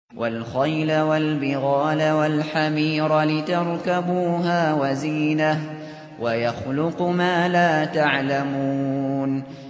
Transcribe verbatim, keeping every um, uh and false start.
وَالْخَيْلَ وَالْبِغَالَ وَالْحَمِيرَ لِتَرْكَبُوهَا وَزِينَةً ۚ وَيَخْلُقُ مَا لَا تَعْلَمُونَ